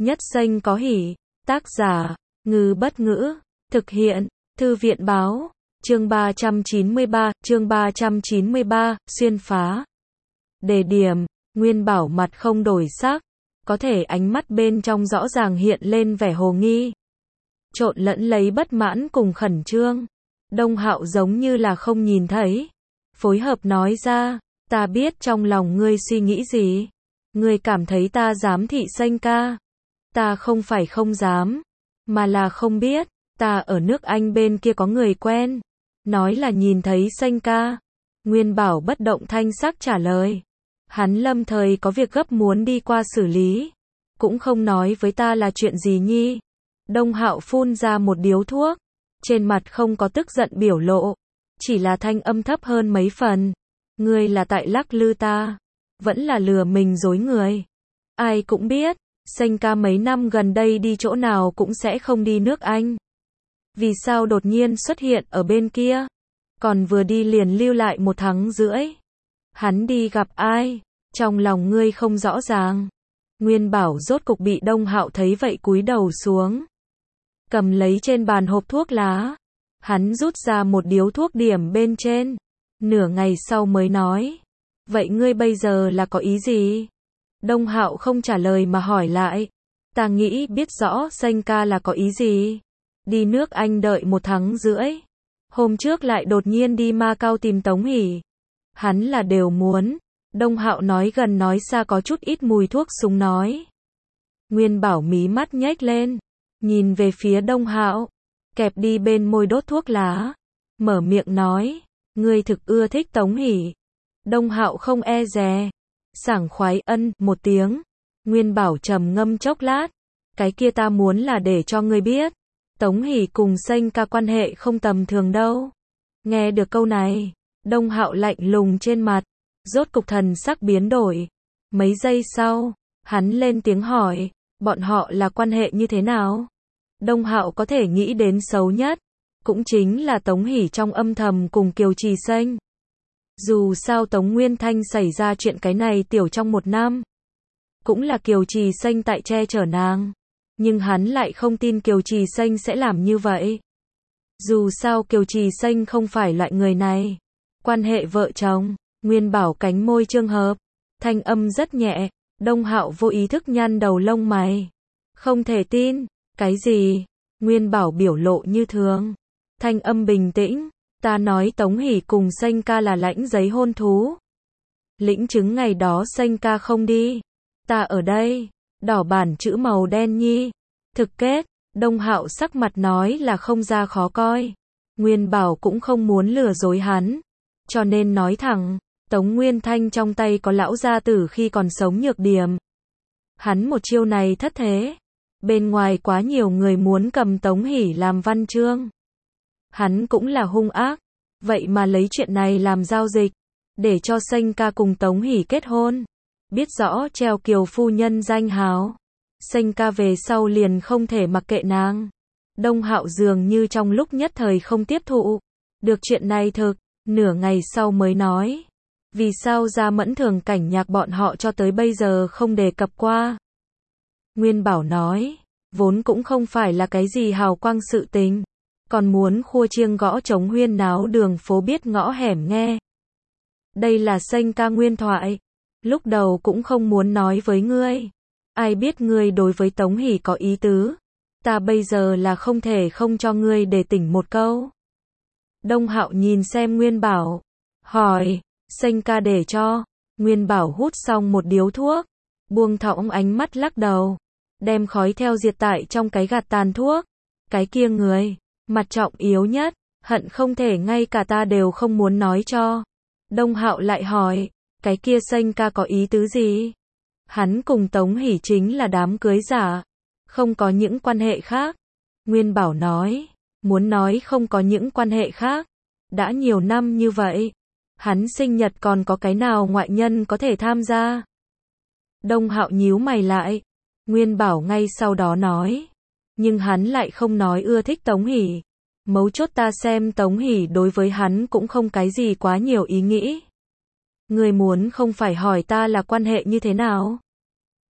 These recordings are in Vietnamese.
Nhất xanh có hỉ. Tác giả, Ngư Bất Ngữ. Thực hiện, Thư viện Báo. Chương 393, xuyên phá. Đề điểm, Nguyên Bảo mặt không đổi sắc, có thể ánh mắt bên trong rõ ràng hiện lên vẻ hồ nghi, trộn lẫn lấy bất mãn cùng khẩn trương. Đông Hạo giống như là không nhìn thấy, phối hợp nói ra, ta biết trong lòng ngươi suy nghĩ gì. Ngươi cảm thấy ta giám thị Xanh ca. Ta không phải không dám, mà là không biết, ta ở nước Anh bên kia có người quen, nói là nhìn thấy Xanh ca. Nguyên Bảo bất động thanh sắc trả lời. Hắn lâm thời có việc gấp muốn đi qua xử lý, cũng không nói với ta là chuyện gì nhi. Đông Hạo phun ra một điếu thuốc, trên mặt không có tức giận biểu lộ, chỉ là thanh âm thấp hơn mấy phần. Ngươi là tại lắc lư ta, vẫn là lừa mình dối người. Ai cũng biết, Xanh ca mấy năm gần đây đi chỗ nào cũng sẽ không đi nước Anh. Vì sao đột nhiên xuất hiện ở bên kia? Còn vừa đi liền lưu lại 1 tháng rưỡi. Hắn đi gặp ai? Trong lòng ngươi không rõ ràng. Nguyên Bảo rốt cục bị Đông Hạo thấy vậy cúi đầu xuống, cầm lấy trên bàn hộp thuốc lá. Hắn rút ra một điếu thuốc điểm bên trên, nửa ngày sau mới nói. Vậy ngươi bây giờ là có ý gì? Đông Hạo không trả lời mà hỏi lại. Ta nghĩ biết rõ Xanh ca là có ý gì. Đi nước Anh đợi 1 tháng rưỡi. Hôm trước lại đột nhiên đi Macau tìm Tống Hỷ. Hắn là đều muốn. Đông Hạo nói gần nói xa có chút ít mùi thuốc súng nói. Nguyên Bảo mí mắt nhếch lên, nhìn về phía Đông Hạo, kẹp đi bên môi đốt thuốc lá, mở miệng nói, ngươi thực ưa thích Tống Hỷ. Đông Hạo không e dè, sảng khoái ân một tiếng. Nguyên Bảo trầm ngâm chốc lát, cái kia ta muốn là để cho ngươi biết, Tống Hỷ cùng Xanh ca quan hệ không tầm thường đâu. Nghe được câu này, Đông Hạo lạnh lùng trên mặt, rốt cục thần sắc biến đổi. Mấy giây sau, hắn lên tiếng hỏi, bọn họ là quan hệ như thế nào? Đông Hạo có thể nghĩ đến xấu nhất, cũng chính là Tống Hỷ trong âm thầm cùng Kiều Trì Xanh. Dù sao Tống Nguyên Thanh xảy ra chuyện cái này tiểu trong 1 năm, cũng là Kiều Trì Xanh tại che chở nàng, nhưng hắn lại không tin Kiều Trì Xanh sẽ làm như vậy. Dù sao Kiều Trì Xanh không phải loại người này. Quan hệ vợ chồng. Nguyên Bảo cánh môi trương hợp, thanh âm rất nhẹ. Đông Hạo vô ý thức nhăn đầu lông mày. Không thể tin. Cái gì? Nguyên Bảo biểu lộ như thường, thanh âm bình tĩnh. Ta nói Tống Hỷ cùng Xanh ca là lãnh giấy hôn thú. Lĩnh chứng ngày đó Xanh ca không đi, ta ở đây. Đỏ bản chữ màu đen nhi. Thực kết. Đông Hạo sắc mặt nói là không ra khó coi. Nguyên Bảo cũng không muốn lừa dối hắn, cho nên nói thẳng, Tống Nguyên Thanh trong tay có lão gia tử khi còn sống nhược điểm. Hắn một chiêu này thất thế. Bên ngoài quá nhiều người muốn cầm Tống Hỷ làm văn chương. Hắn cũng là hung ác, vậy mà lấy chuyện này làm giao dịch, để cho Xanh ca cùng Tống Hỷ kết hôn. Biết rõ treo Kiều phu nhân danh hào, Xanh ca về sau liền không thể mặc kệ nàng. Đông Hạo dường như trong lúc nhất thời không tiếp thụ được chuyện này thực, nửa ngày sau mới nói. Vì sao Gia Mẫn Thường Cảnh Nhạc bọn họ cho tới bây giờ không đề cập qua? Nguyên Bảo nói, vốn cũng không phải là cái gì hào quang sự tình, còn muốn khua chiêng gõ trống huyên náo đường phố biết ngõ hẻm nghe. Đây là Xanh ca nguyên thoại, lúc đầu cũng không muốn nói với ngươi. Ai biết ngươi đối với Tống Hỷ có ý tứ, ta bây giờ là không thể không cho ngươi để tỉnh một câu. Đông Hạo nhìn xem Nguyên Bảo, hỏi, Xanh ca để cho. Nguyên Bảo hút xong một điếu thuốc, buông thõng ánh mắt lắc đầu, đem khói theo diệt tại trong cái gạt tàn thuốc. Cái kia người, mặt trọng yếu nhất, hận không thể ngay cả ta đều không muốn nói cho. Đông Hạo lại hỏi, cái kia Xanh ca có ý tứ gì? Hắn cùng Tống Hỷ chính là đám cưới giả, không có những quan hệ khác. Nguyên Bảo nói, muốn nói không có những quan hệ khác, đã nhiều năm như vậy, hắn sinh nhật còn có cái nào ngoại nhân có thể tham gia? Đông Hạo nhíu mày lại. Nguyên Bảo ngay sau đó nói, nhưng hắn lại không nói ưa thích Tống Hỷ. Mấu chốt ta xem Tống Hỷ đối với hắn cũng không cái gì quá nhiều ý nghĩ. Người muốn không phải hỏi ta là quan hệ như thế nào?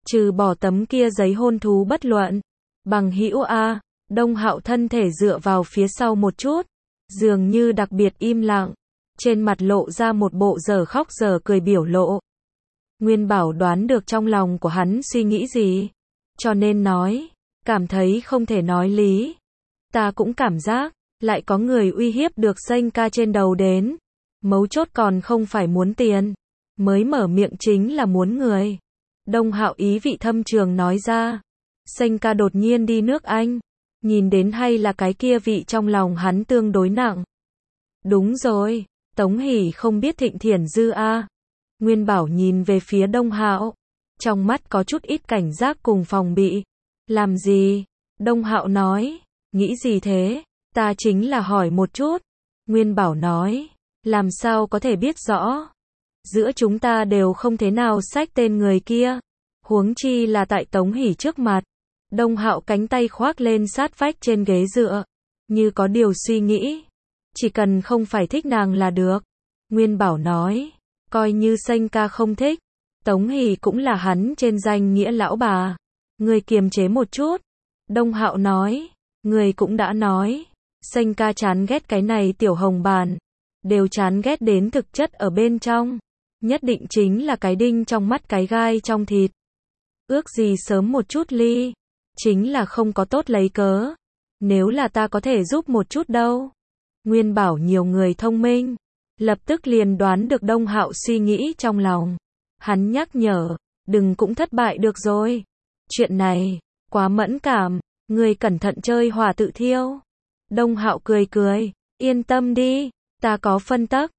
Trừ bỏ tấm kia giấy hôn thú bất luận. Bằng hữu a, Đông Hạo thân thể dựa vào phía sau một chút, dường như đặc biệt im lặng, trên mặt lộ ra một bộ dở khóc dở cười biểu lộ. Nguyên Bảo đoán được trong lòng của hắn suy nghĩ gì, cho nên nói, cảm thấy không thể nói lý. Ta cũng cảm giác, lại có người uy hiếp được Xanh ca trên đầu đến. Mấu chốt còn không phải muốn tiền, mới mở miệng chính là muốn người. Đông Hạo ý vị thâm trường nói ra. Xanh ca đột nhiên đi nước Anh, nhìn đến hay là cái kia vị trong lòng hắn tương đối nặng. Đúng rồi, Tống Hỷ không biết Thịnh Thiển Dư a. Nguyên Bảo nhìn về phía Đông Hạo, trong mắt có chút ít cảnh giác cùng phòng bị. Làm gì? Đông Hạo nói, nghĩ gì thế? Ta chính là hỏi một chút. Nguyên Bảo nói, làm sao có thể biết rõ? Giữa chúng ta đều không thế nào xách tên người kia, huống chi là tại Tống Hỷ trước mặt. Đông Hạo cánh tay khoác lên sát vách trên ghế dựa, như có điều suy nghĩ. Chỉ cần không phải thích nàng là được. Nguyên Bảo nói, coi như Xanh ca không thích, Tống Hỷ cũng là hắn trên danh nghĩa lão bà. Người kiềm chế một chút. Đông Hạo nói, người cũng đã nói, Xanh ca chán ghét cái này tiểu hồng bàn, đều chán ghét đến thực chất ở bên trong, nhất định chính là cái đinh trong mắt cái gai trong thịt. Ước gì sớm một chút ly, chính là không có tốt lấy cớ. Nếu là ta có thể giúp một chút đâu. Nguyên Bảo nhiều người thông minh, lập tức liền đoán được Đông Hạo suy nghĩ trong lòng. Hắn nhắc nhở, đừng cũng thất bại được rồi. Chuyện này, quá mẫn cảm, người cẩn thận chơi hỏa tự thiêu. Đông Hạo cười cười, yên tâm đi, ta có phân tắc,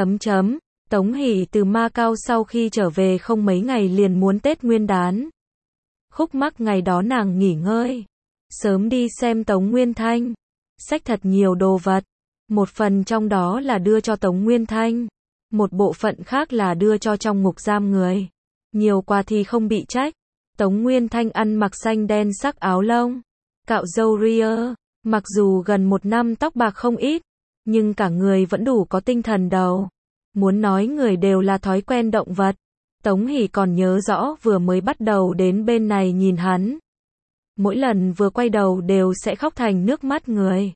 Tống Hỷ từ Macau sau khi trở về không mấy ngày liền muốn Tết Nguyên đán. Khúc mắc ngày đó nàng nghỉ ngơi, sớm đi xem Tống Nguyên Thanh, xách thật nhiều đồ vật. Một phần trong đó là đưa cho Tống Nguyên Thanh, một bộ phận khác là đưa cho trong ngục giam người. Nhiều qua thì không bị trách. Tống Nguyên Thanh ăn mặc xanh đen sắc áo lông, cạo râu ria, mặc dù gần 1 năm tóc bạc không ít, nhưng cả người vẫn đủ có tinh thần đầu. Muốn nói người đều là thói quen động vật. Tống Hỷ còn nhớ rõ vừa mới bắt đầu đến bên này nhìn hắn. Mỗi lần vừa quay đầu đều sẽ khóc thành nước mắt người.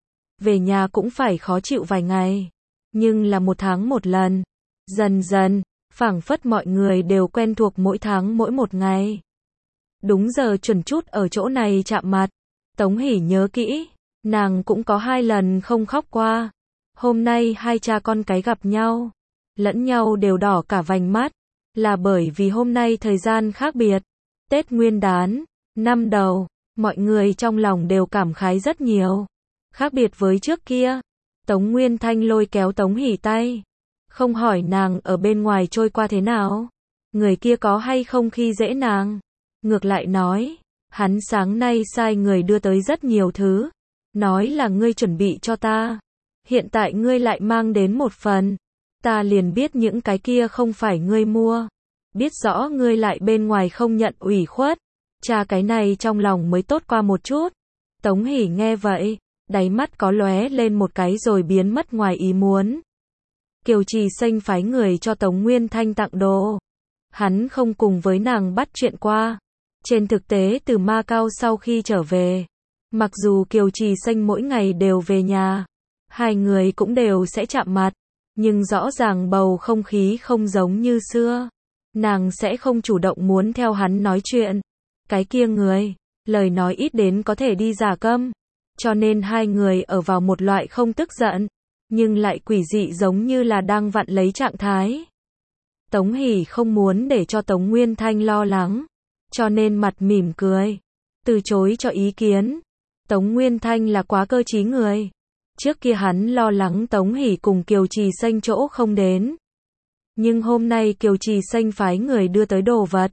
Về nhà cũng phải khó chịu vài ngày. Nhưng là 1 tháng 1 lần. Dần dần, phảng phất mọi người đều quen thuộc mỗi tháng mỗi 1 ngày. Đúng giờ chuẩn chút ở chỗ này chạm mặt. Tống Hỷ nhớ kỹ, nàng cũng có 2 lần không khóc qua. Hôm nay hai cha con cái gặp nhau, lẫn nhau đều đỏ cả vành mắt, là bởi vì hôm nay thời gian khác biệt. Tết Nguyên đán, năm đầu, mọi người trong lòng đều cảm khái rất nhiều. Khác biệt với trước kia, Tống Nguyên Thanh lôi kéo Tống Hỷ tay, không hỏi nàng ở bên ngoài trôi qua thế nào, người kia có hay không khi dễ nàng. Ngược lại nói, hắn sáng nay sai người đưa tới rất nhiều thứ, nói là ngươi chuẩn bị cho ta. Hiện tại ngươi lại mang đến một phần, ta liền biết những cái kia không phải ngươi mua. Biết rõ ngươi lại bên ngoài không nhận ủy khuất, cha cái này trong lòng mới tốt qua một chút. Tống Hỷ nghe vậy, đáy mắt có lóe lên một cái rồi biến mất ngoài ý muốn. Kiều Trì Xanh phái người cho Tống Nguyên Thanh tặng đồ. Hắn không cùng với nàng bắt chuyện qua. Trên thực tế từ Macau sau khi trở về, mặc dù Kiều Trì Xanh mỗi ngày đều về nhà, hai người cũng đều sẽ chạm mặt, nhưng rõ ràng bầu không khí không giống như xưa. Nàng sẽ không chủ động muốn theo hắn nói chuyện. Cái kia người, lời nói ít đến có thể đi giả câm. Cho nên hai người ở vào một loại không tức giận, nhưng lại quỷ dị giống như là đang vặn lấy trạng thái. Tống Hỷ không muốn để cho Tống Nguyên Thanh lo lắng, cho nên mặt mỉm cười, từ chối cho ý kiến. Tống Nguyên Thanh là quá cơ trí người. Trước kia hắn lo lắng Tống Hỷ cùng Kiều Trì Xanh chỗ không đến. Nhưng hôm nay Kiều Trì Xanh phái người đưa tới đồ vật.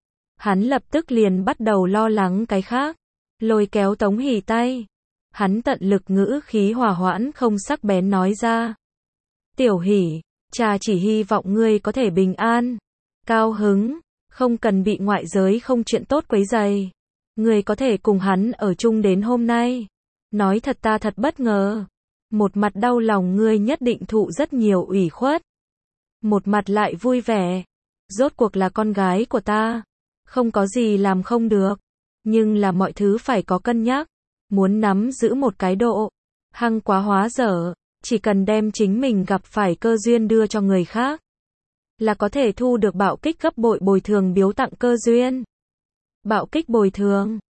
Hắn lập tức liền bắt đầu lo lắng cái khác, lôi kéo Tống Hỷ tay. Hắn tận lực ngữ khí hòa hoãn không sắc bén nói ra. Tiểu Hỷ, cha chỉ hy vọng ngươi có thể bình an, cao hứng, không cần bị ngoại giới không chuyện tốt quấy rầy. Ngươi có thể cùng hắn ở chung đến hôm nay. Nói thật ta thật bất ngờ. Một mặt đau lòng ngươi nhất định thụ rất nhiều ủy khuất. Một mặt lại vui vẻ. Rốt cuộc là con gái của ta. Không có gì làm không được. Nhưng là mọi thứ phải có cân nhắc. Muốn nắm giữ một cái độ hăng quá hóa dở, chỉ cần đem chính mình gặp phải cơ duyên đưa cho người khác, là có thể thu được bạo kích gấp bội bồi thường biếu tặng cơ duyên. Bạo kích bồi thường.